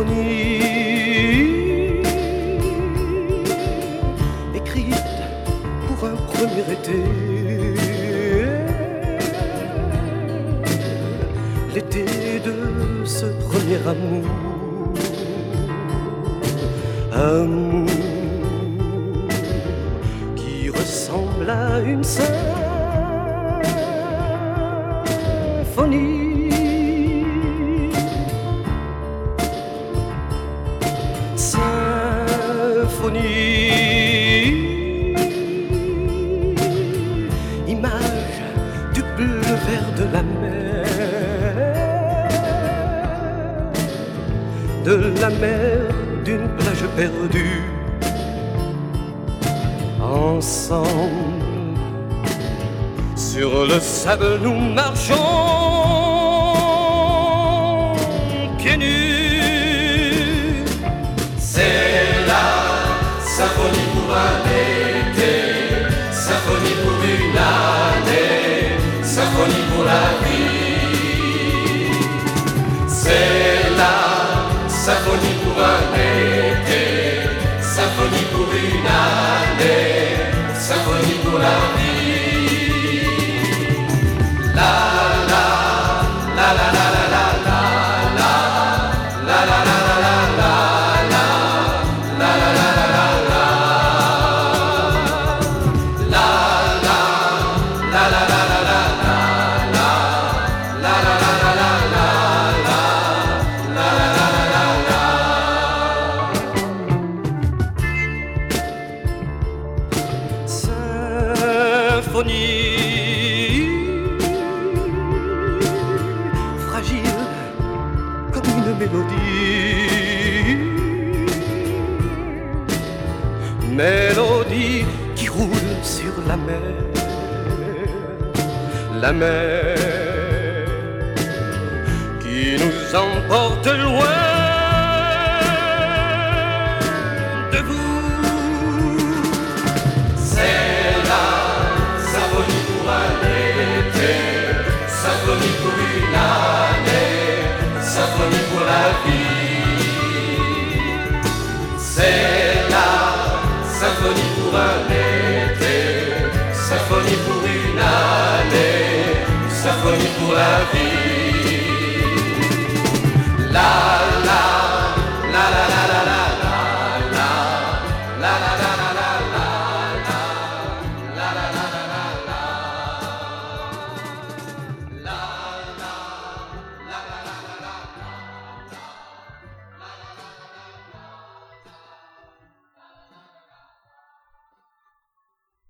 symphonie écrite pour un premier été, l'été de ce premier amour, amour qui ressemble à une symphonie. Image du bleu vert de la mer d'une plage perdue. Ensemble, sur le sable nous marchons pieds nus. C'est la symphonie pour un été, symphonie pour une année, symphonie pour la vie. C'est la symphonie pour un été, symphonie pour une année, symphonie pour la vie. La la la la la la la la la la la la la la. Symphonie fragile comme une mélodie, mélodie qui roule sur la mer qui nous emporte loin de vous. C'est la symphonie pour un été, symphonie pour une année, symphonie pour la vie. C'est la symphonie pour un été, symphonie pour une année, symphonie pour la vie. La